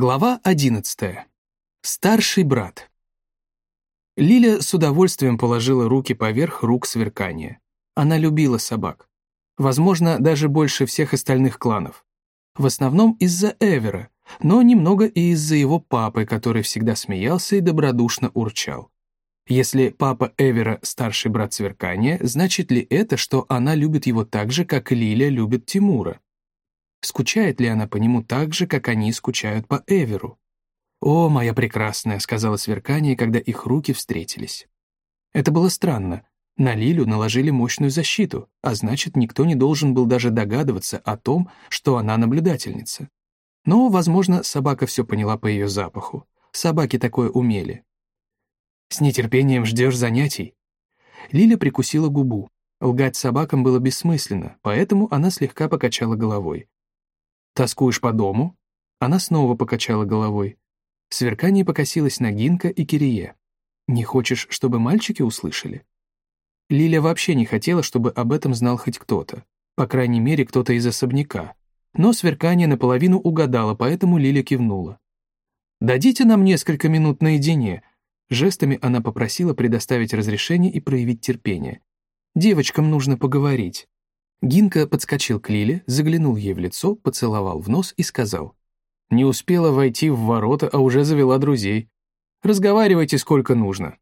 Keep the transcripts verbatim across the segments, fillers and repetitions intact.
Глава одиннадцатая. Старший брат. Лиля с удовольствием положила руки поверх рук Сверкания. Она любила собак. Возможно, даже больше всех остальных кланов. В основном из-за Эвера, но немного и из-за его папы, который всегда смеялся и добродушно урчал. Если папа Эвера старший брат Сверкания, значит ли это, что она любит его так же, как Лиля любит Тимура? Скучает ли она по нему так же, как они скучают по Эверу? «О, моя прекрасная», — сказала Сверкание, когда их руки встретились. Это было странно. На Лилю наложили мощную защиту, а значит, никто не должен был даже догадываться о том, что она наблюдательница. Но, возможно, собака все поняла по ее запаху. Собаки такое умели. «С нетерпением ждешь занятий?» Лиля прикусила губу. Лгать собакам было бессмысленно, поэтому она слегка покачала головой. «Тоскуешь по дому?» Она снова покачала головой. Сверкание покосилось на Гинка и Кирие. «Не хочешь, чтобы мальчики услышали?» Лиля вообще не хотела, чтобы об этом знал хоть кто-то. По крайней мере, кто-то из особняка. Но Сверкание наполовину угадало, поэтому Лиля кивнула. «Дадите нам несколько минут наедине?» Жестами она попросила предоставить разрешение и проявить терпение. «Девочкам нужно поговорить». Гинка подскочил к Лиле, заглянул ей в лицо, поцеловал в нос и сказал: «Не успела войти в ворота, а уже завела друзей. Разговаривайте сколько нужно».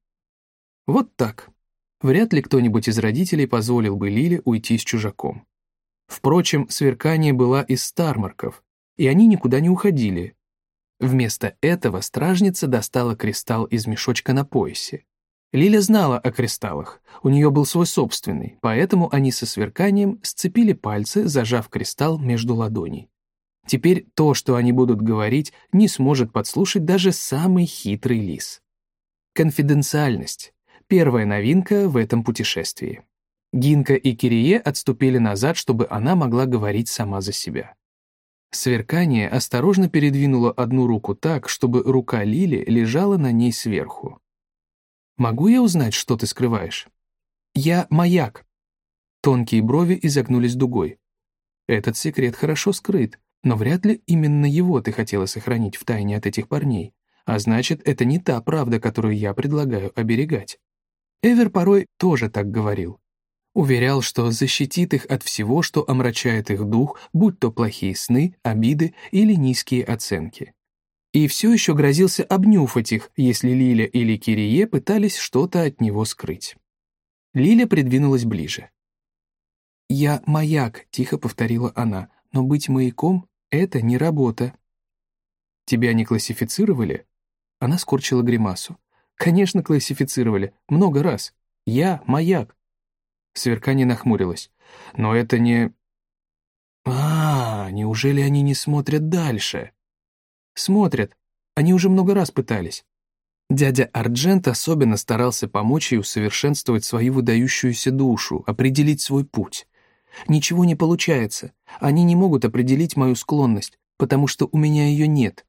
Вот так. Вряд ли кто-нибудь из родителей позволил бы Лиле уйти с чужаком. Впрочем, Сверкание была из Стармарков, и они никуда не уходили. Вместо этого стражница достала кристалл из мешочка на поясе. Лиля знала о кристаллах, у нее был свой собственный, поэтому они со Сверканием сцепили пальцы, зажав кристалл между ладоней. Теперь то, что они будут говорить, не сможет подслушать даже самый хитрый лис. Конфиденциальность — первая новинка в этом путешествии. Гинка и Кирие отступили назад, чтобы она могла говорить сама за себя. Сверкание осторожно передвинуло одну руку так, чтобы рука Лили лежала на ней сверху. «Могу я узнать, что ты скрываешь?» «Я маяк». Тонкие брови изогнулись дугой. «Этот секрет хорошо скрыт, но вряд ли именно его ты хотела сохранить в тайне от этих парней, а значит, это не та правда, которую я предлагаю оберегать». Эвер порой тоже так говорил. Уверял, что защитит их от всего, что омрачает их дух, будь то плохие сны, обиды или низкие оценки. И все еще грозился обнюхать их, если Лиля или Кирие пытались что-то от него скрыть. Лиля придвинулась ближе. «Я маяк», — тихо повторила она, «но быть маяком — это не работа». «Тебя не классифицировали?» Она скорчила гримасу. «Конечно, классифицировали. Много раз. Я маяк». Сверкание нахмурилось. «Но это не...» «А, неужели они не смотрят дальше?» «Смотрят. Они уже много раз пытались». Дядя Арджент особенно старался помочь ей усовершенствовать свою выдающуюся душу, определить свой путь. «Ничего не получается. Они не могут определить мою склонность, потому что у меня ее нет».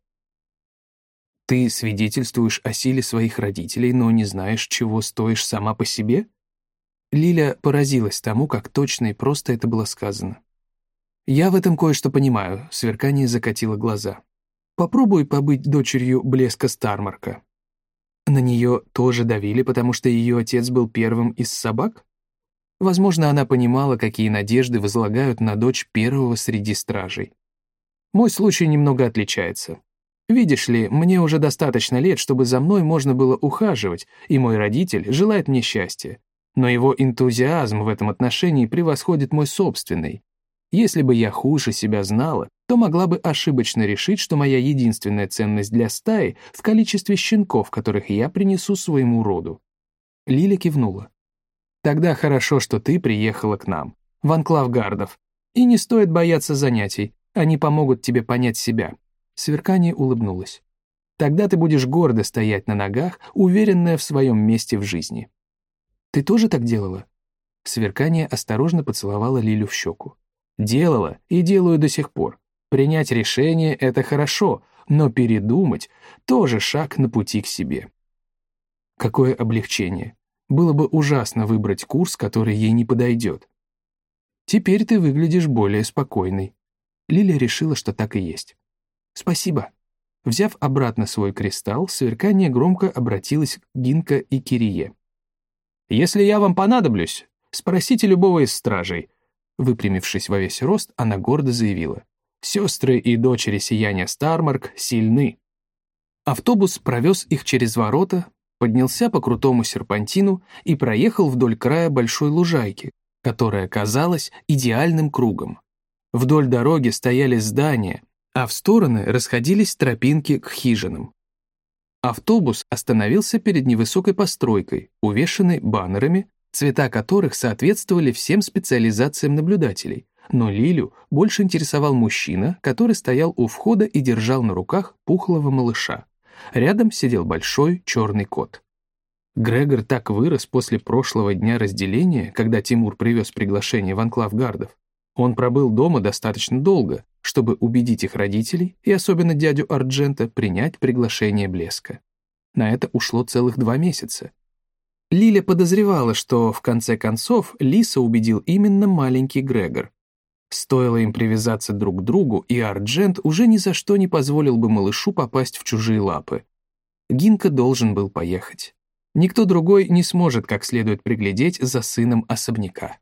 «Ты свидетельствуешь о силе своих родителей, но не знаешь, чего стоишь сама по себе?» Лиля поразилась тому, как точно и просто это было сказано. «Я в этом кое-что понимаю», — Сверкание закатило глаза. «Попробуй побыть дочерью Блеска Стармарка». На нее тоже давили, потому что ее отец был первым из собак? Возможно, она понимала, какие надежды возлагают на дочь первого среди стражей. Мой случай немного отличается. Видишь ли, мне уже достаточно лет, чтобы за мной можно было ухаживать, и мой родитель желает мне счастья. Но его энтузиазм в этом отношении превосходит мой собственный. Если бы я хуже себя знала, то могла бы ошибочно решить, что моя единственная ценность для стаи в количестве щенков, которых я принесу своему роду». Лиля кивнула. «Тогда хорошо, что ты приехала к нам, в анклав гардов. И не стоит бояться занятий, они помогут тебе понять себя». Сверкание улыбнулась. «Тогда ты будешь гордо стоять на ногах, уверенная в своем месте в жизни». «Ты тоже так делала?» Сверкание осторожно поцеловала Лилю в щеку. «Делала и делаю до сих пор. Принять решение — это хорошо, но передумать — тоже шаг на пути к себе». Какое облегчение. Было бы ужасно выбрать курс, который ей не подойдет. «Теперь ты выглядишь более спокойной». Лиля решила, что так и есть. «Спасибо». Взяв обратно свой кристалл, сверкание громко обратилось к Гинка и Кирие. «Если я вам понадоблюсь, спросите любого из стражей». Выпрямившись во весь рост, она гордо заявила: «Сестры и дочери сияния Стармарк сильны». Автобус провез их через ворота, поднялся по крутому серпантину и проехал вдоль края большой лужайки, которая казалась идеальным кругом. Вдоль дороги стояли здания, а в стороны расходились тропинки к хижинам. Автобус остановился перед невысокой постройкой, увешанной баннерами, цвета которых соответствовали всем специализациям наблюдателей, но Лилю больше интересовал мужчина, который стоял у входа и держал на руках пухлого малыша. Рядом сидел большой черный кот. Грегор так вырос после прошлого дня разделения, когда Тимур привез приглашение в анклав гардов. Он пробыл дома достаточно долго, чтобы убедить их родителей, и особенно дядю Арджента, принять приглашение Блеска. На это ушло целых два месяца. Лиля подозревала, что, в конце концов, Лиса убедил именно маленький Грегор. Стоило им привязаться друг к другу, и Арджент уже ни за что не позволил бы малышу попасть в чужие лапы. Гинка должен был поехать. Никто другой не сможет как следует приглядеть за сыном особняка.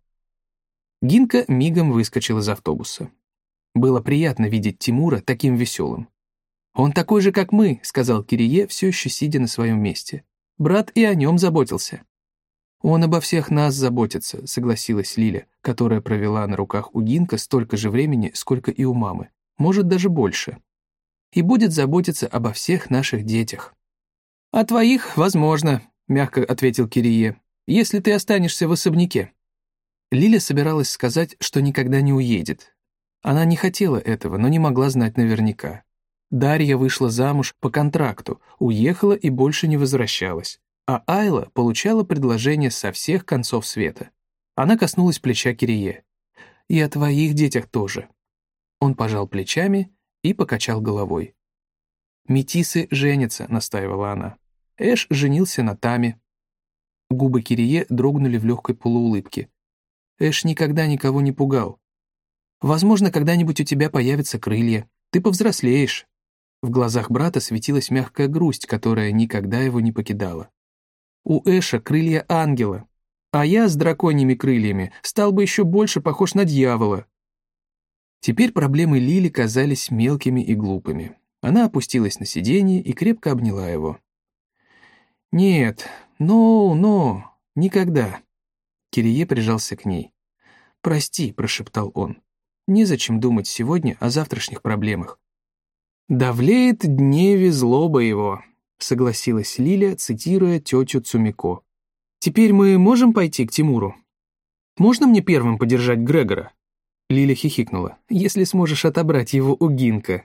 Гинка мигом выскочил из автобуса. Было приятно видеть Тимура таким веселым. «Он такой же, как мы», — сказал Кирие, все еще сидя на своем месте. «Брат и о нем заботился». «Он обо всех нас заботится», — согласилась Лиля, которая провела на руках у Гинка столько же времени, сколько и у мамы, может, даже больше. «И будет заботиться обо всех наших детях». «О твоих, возможно», — мягко ответил Кирие, «если ты останешься в особняке». Лиля собиралась сказать, что никогда не уедет. Она не хотела этого, но не могла знать наверняка. Дарья вышла замуж по контракту, уехала и больше не возвращалась, а Айла получала предложение со всех концов света. Она коснулась плеча Кирие. «И о твоих детях тоже». Он пожал плечами и покачал головой. «Метисы женятся», — настаивала она. Эш женился на Таме. Губы Кирие дрогнули в легкой полуулыбке. Эш никогда никого не пугал. Возможно, когда-нибудь у тебя появятся крылья. Ты повзрослеешь». В глазах брата светилась мягкая грусть, которая никогда его не покидала. «У Эша крылья ангела, а я с драконьими крыльями стал бы еще больше похож на дьявола». Теперь проблемы Лили казались мелкими и глупыми. Она опустилась на сиденье и крепко обняла его. «Нет, но, но, никогда». Кирие прижался к ней. «Прости», — прошептал он. «Незачем думать сегодня о завтрашних проблемах». «Давлеет дневе злоба его», — согласилась Лиля, цитируя тетю Цумико. «Теперь мы можем пойти к Тимуру? Можно мне первым подержать Грегора?» Лиля хихикнула. «Если сможешь отобрать его у Гинка».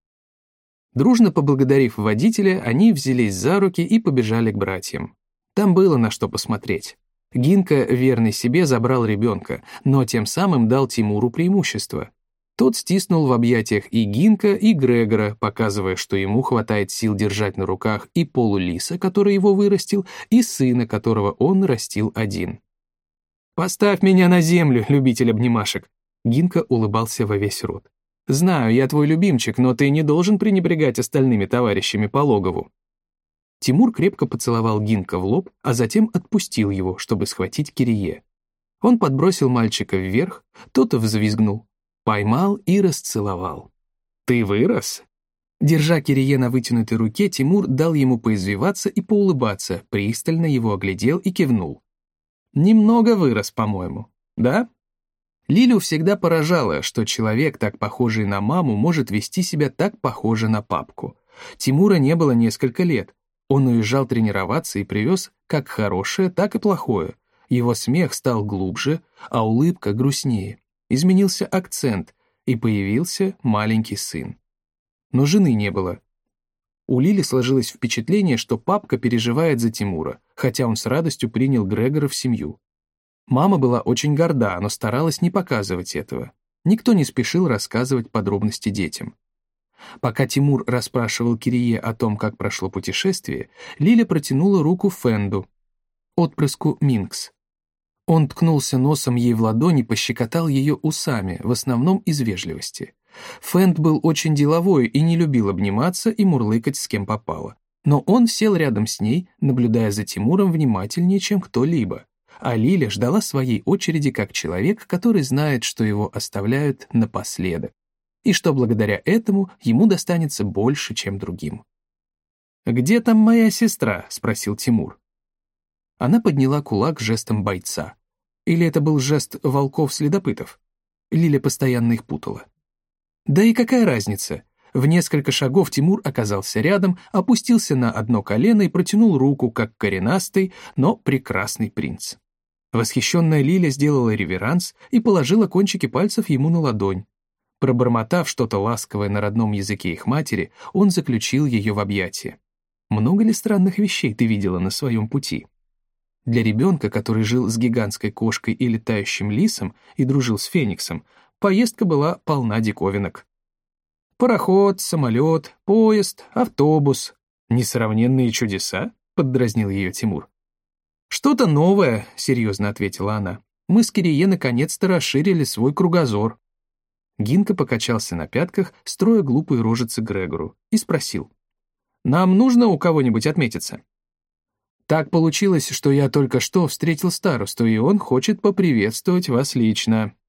Дружно поблагодарив водителя, они взялись за руки и побежали к братьям. Там было на что посмотреть. Гинка, верный себе, забрал ребенка, но тем самым дал Тимуру преимущество. Тот стиснул в объятиях и Гинка, и Грегора, показывая, что ему хватает сил держать на руках и полулиса, который его вырастил, и сына, которого он растил один. «Поставь меня на землю, любитель обнимашек!» Гинка улыбался во весь рот. «Знаю, я твой любимчик, но ты не должен пренебрегать остальными товарищами по логову». Тимур крепко поцеловал Гинка в лоб, а затем отпустил его, чтобы схватить Кирие. Он подбросил мальчика вверх, тот взвизгнул, поймал и расцеловал. «Ты вырос?» Держа Кирие на вытянутой руке, Тимур дал ему поизвиваться и поулыбаться, пристально его оглядел и кивнул. «Немного вырос, по-моему, да?» Лилю всегда поражало, что человек, так похожий на маму, может вести себя так похоже на папку. Тимура не было несколько лет. Он уезжал тренироваться и привез как хорошее, так и плохое. Его смех стал глубже, а улыбка грустнее. Изменился акцент, и появился маленький сын. Но жены не было. У Лили сложилось впечатление, что папка переживает за Тимура, хотя он с радостью принял Грегора в семью. Мама была очень горда, но старалась не показывать этого. Никто не спешил рассказывать подробности детям. Пока Тимур расспрашивал Кирие о том, как прошло путешествие, Лиля протянула руку Фенду, отпрыску Минкс. Он ткнулся носом ей в ладони, пощекотал ее усами, в основном из вежливости. Фэнд был очень деловой и не любил обниматься и мурлыкать с кем попало. Но он сел рядом с ней, наблюдая за Тимуром внимательнее, чем кто-либо. А Лиля ждала своей очереди как человек, который знает, что его оставляют напоследок, и что благодаря этому ему достанется больше, чем другим. «Где там моя сестра?» — спросил Тимур. Она подняла кулак жестом бойца. Или это был жест волков-следопытов? Лиля постоянно их путала. Да и какая разница? В несколько шагов Тимур оказался рядом, опустился на одно колено и протянул руку, как коренастый, но прекрасный принц. Восхищенная Лиля сделала реверанс и положила кончики пальцев ему на ладонь. Пробормотав что-то ласковое на родном языке их матери, он заключил ее в объятия. «Много ли странных вещей ты видела на своем пути?» Для ребенка, который жил с гигантской кошкой и летающим лисом и дружил с Фениксом, поездка была полна диковинок. «Пароход, самолет, поезд, автобус. Несравненные чудеса?» — поддразнил ее Тимур. «Что-то новое», — серьезно ответила она. «Мы с Кирие наконец-то расширили свой кругозор». Гинка покачался на пятках, строя глупые рожицы Грегору, и спросил. «Нам нужно у кого-нибудь отметиться?» «Так получилось, что я только что встретил старосту, и он хочет поприветствовать вас лично».